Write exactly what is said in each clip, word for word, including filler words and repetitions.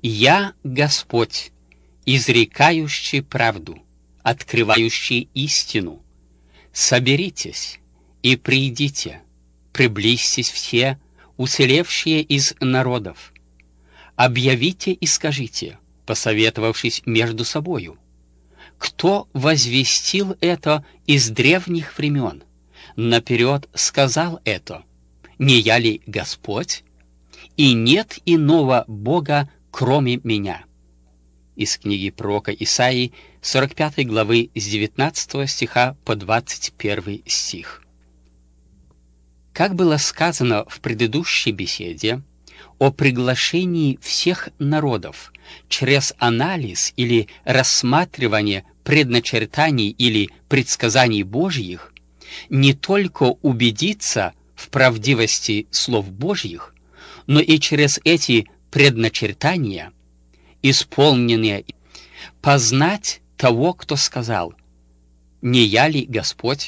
«Я Господь, изрекающий правду, открывающий истину. Соберитесь и придите, приблизьтесь все, уцелевшие из народов. Объявите и скажите, посоветовавшись между собою, кто возвестил это из древних времен, наперед сказал это, не я ли Господь? И нет иного Бога, кроме меня». Из книги пророка Исаии, сорок пятой главы, с девятнадцатого стиха по двадцать первый стих. Как было сказано в предыдущей беседе, о приглашении всех народов через анализ или рассматривание предначертаний или предсказаний Божьих не только убедиться в правдивости слов Божьих, но и через эти предначертания, исполненные, познать того, кто сказал, не я ли Господь?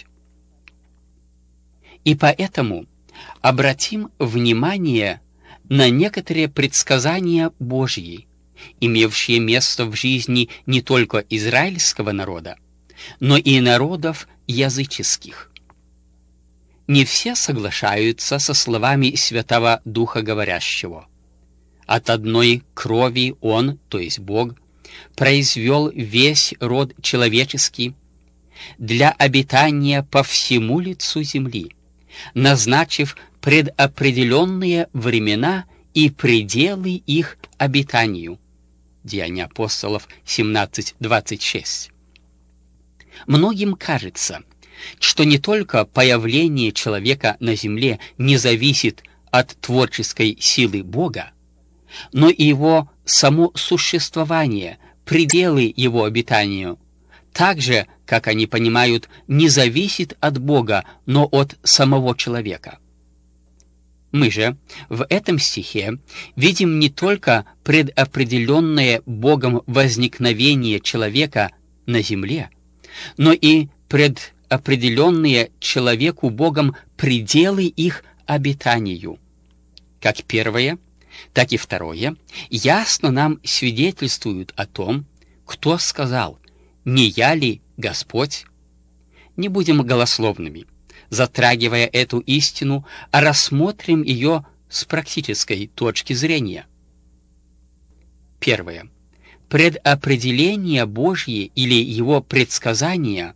И поэтому обратим внимание на некоторые предсказания Божьи, имевшие место в жизни не только израильского народа, но и народов языческих. Не все соглашаются со словами Святого Духа Говорящего. От одной крови Он, то есть Бог, произвел весь род человеческий для обитания по всему лицу земли, назначив предопределенные времена и пределы их обитанию. Деяния апостолов семнадцать двадцать шесть. Многим кажется, что не только появление человека на земле не зависит от творческой силы Бога, но и его само существование, пределы его обитанию, так же, как они понимают, не зависит от Бога, но от самого человека. Мы же в этом стихе видим не только предопределенное Богом возникновение человека на земле, но и предопределенные человеку Богом пределы их обитанию. Как первое, так и второе ясно нам свидетельствуют о том, кто сказал, не я ли Господь? Не будем голословными, затрагивая эту истину, а рассмотрим ее с практической точки зрения. Первое. Предопределение Божье или его предсказания,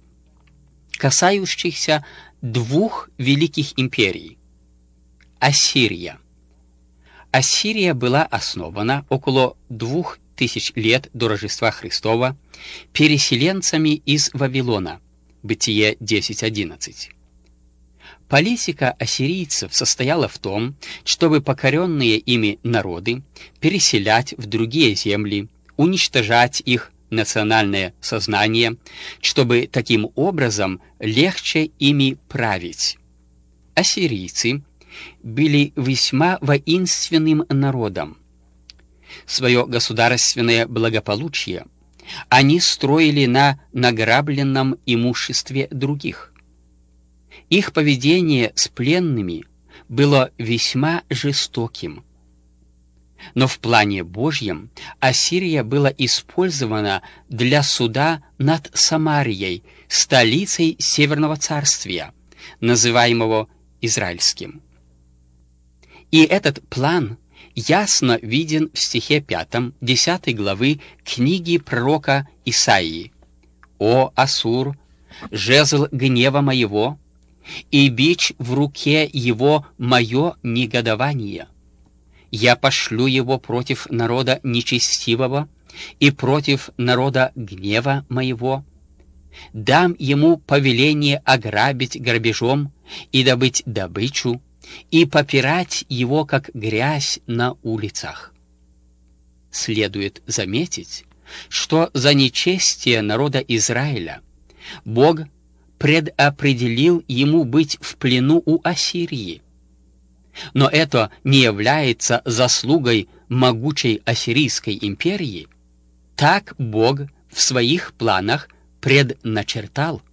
касающихся двух великих империй. Ассирия. Ассирия была основана около двух тысяч лет до Рождества Христова переселенцами из Вавилона. Бытие десять одиннадцать. Политика ассирийцев состояла в том, чтобы покоренные ими народы переселять в другие земли, уничтожать их национальное сознание, чтобы таким образом легче ими править. Ассирийцы были весьма воинственным народом. Свое государственное благополучие они строили на награбленном имуществе других. Их поведение с пленными было весьма жестоким. Но в плане Божьем Ассирия была использована для суда над Самарией, столицей Северного Царствия, называемого Израильским. И этот план ясно виден в стихе пятом десятой главы книги пророка Исаии. «О, Ассур, жезл гнева моего, и бич в руке его мое негодование. Я пошлю его против народа нечестивого и против народа гнева моего. Дам ему повеление ограбить грабежом и добыть добычу, и попирать его, как грязь на улицах». Следует заметить, что за нечестие народа Израиля Бог предопределил ему быть в плену у Ассирии. Но это не является заслугой могучей Ассирийской империи. Так Бог в своих планах предначертал.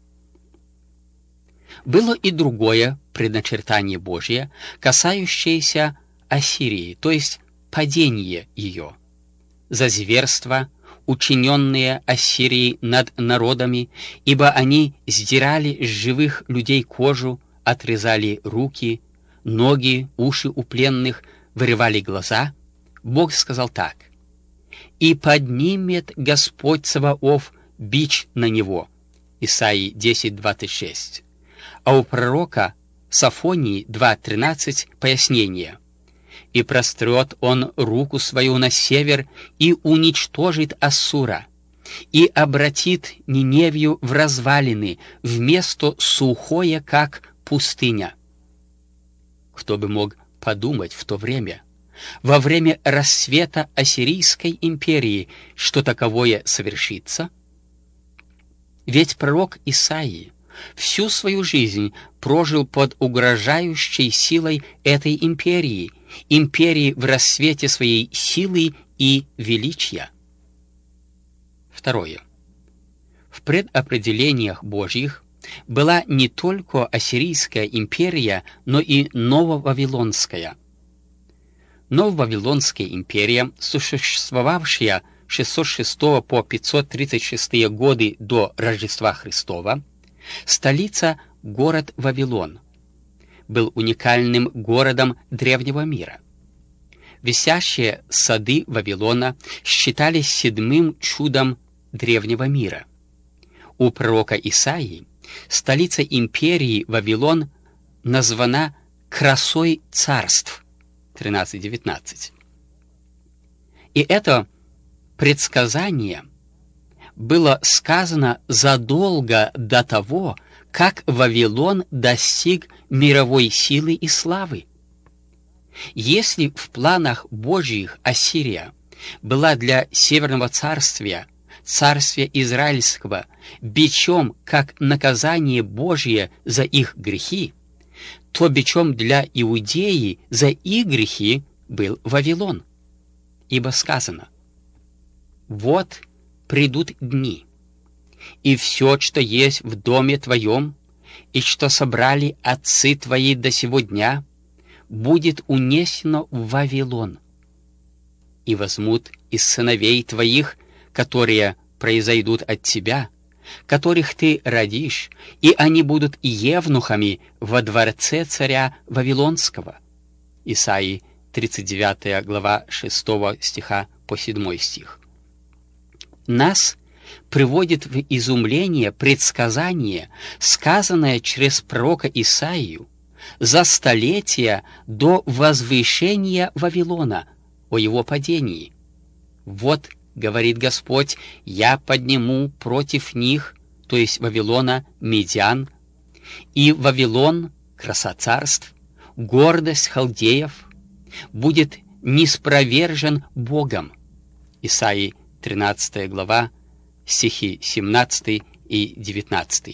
Было и другое предначертание Божье, касающееся Ассирии, то есть падение ее. за зверства, учиненные Ассирией над народами, ибо они сдирали с живых людей кожу, отрезали руки, ноги, уши у пленных, вырывали глаза, Бог сказал так: «И поднимет Господь Саваоф бич на него». Исаии десять двадцать шесть. А у пророка Софонии два тринадцать пояснение: «И прострет он руку свою на север и уничтожит Ассура, и обратит Ниневию в развалины, в место сухое, как пустыня». Кто бы мог подумать в то время, во время расцвета Ассирийской империи, что таковое совершится? Ведь пророк Исаии всю свою жизнь прожил под угрожающей силой этой империи, империи в расцвете своей силы и величия. Второе. В предопределениях Божьих была не только Ассирийская империя, но и Нововавилонская. Нововавилонская империя, существовавшая с шестьсот шестого по пятьсот тридцать шестые годы до Рождества Христова, столица — город Вавилон, был уникальным городом древнего мира. Висящие сады Вавилона считались седьмым чудом древнего мира. У пророка Исаии столица империи Вавилон названа красой царств тринадцать девятнадцать. И это предсказание было сказано задолго до того, как Вавилон достиг мировой силы и славы. Если в планах Божьих Ассирия была для Северного царствия, царствия Израильского, бичом как наказание Божье за их грехи, то бичом для Иудеи за их грехи был Вавилон. Ибо сказано: «Вот придут дни, и все, что есть в доме твоем, и что собрали отцы твои до сего дня, будет унесено в Вавилон. И возьмут из сыновей твоих, которые произойдут от тебя, которых ты родишь, и они будут евнухами во дворце царя Вавилонского». Исаии тридцать девятая глава шестого стиха по седьмой стих. Нас приводит в изумление предсказание, сказанное через пророка Исаию за столетия до возвышения Вавилона, о его падении. «Вот, — говорит Господь, — я подниму против них, то есть Вавилона, медян, и Вавилон, краса царств, гордость халдеев, будет ниспровержен Богом». Исаии тринадцатая глава, стихи семнадцатый и девятнадцатый.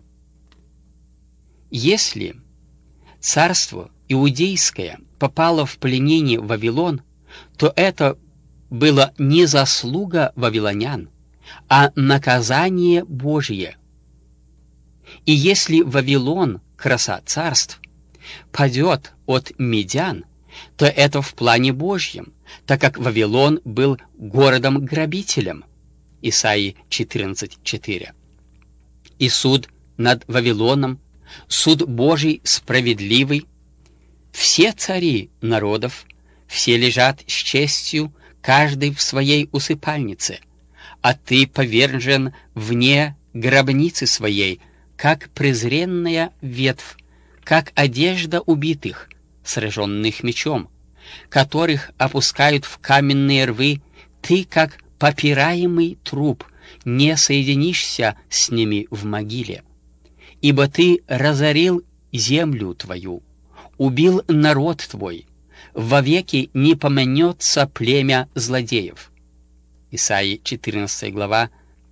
Если царство иудейское попало в пленение в Вавилон, то это было не заслуга вавилонян, а наказание Божье. И если Вавилон, краса царств, падет от медян, то это в плане Божьем, так как Вавилон был городом-грабителем. Исаии четырнадцать четыре. И суд над Вавилоном, суд Божий справедливый. Все цари народов, все лежат с честью, каждый в своей усыпальнице, а ты повержен вне гробницы своей, как презренная ветвь, как одежда убитых, сраженных мечом, которых опускают в каменные рвы, ты, как попираемый труп, не соединишься с ними в могиле. Ибо ты разорил землю твою, убил народ твой, вовеки не помянется племя злодеев. Исаии четырнадцатая глава,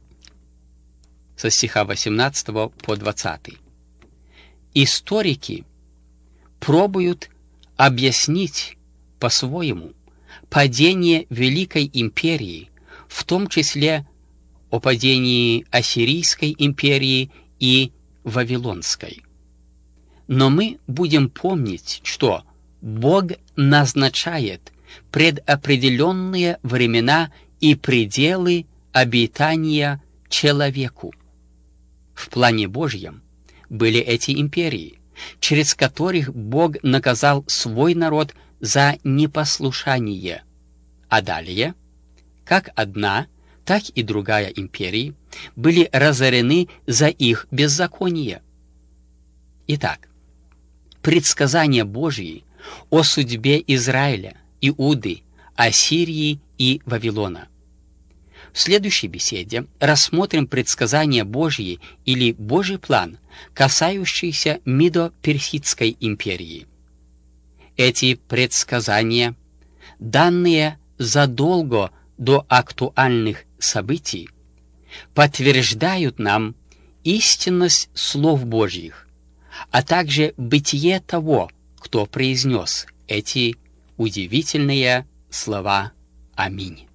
со стиха восемнадцатого по двадцатый. Историки пробуют объяснить по-своему падение Великой Империи, в том числе о падении Ассирийской империи и Вавилонской. Но мы будем помнить, что Бог назначает предопределенные времена и пределы обитания человеку. В плане Божьем были эти империи, через которых Бог наказал свой народ за непослушание. А далее, как одна, так и другая империи были разорены за их беззаконие. Итак, предсказания Божьи о судьбе Израиля, Иуды, Ассирии и Вавилона. В следующей беседе рассмотрим предсказания Божьи или Божий план, касающийся Медо-Персидской империи. Эти предсказания, данные задолго до актуальных событий, подтверждают нам истинность слов Божьих, а также бытие того, кто произнес эти удивительные слова. Аминь.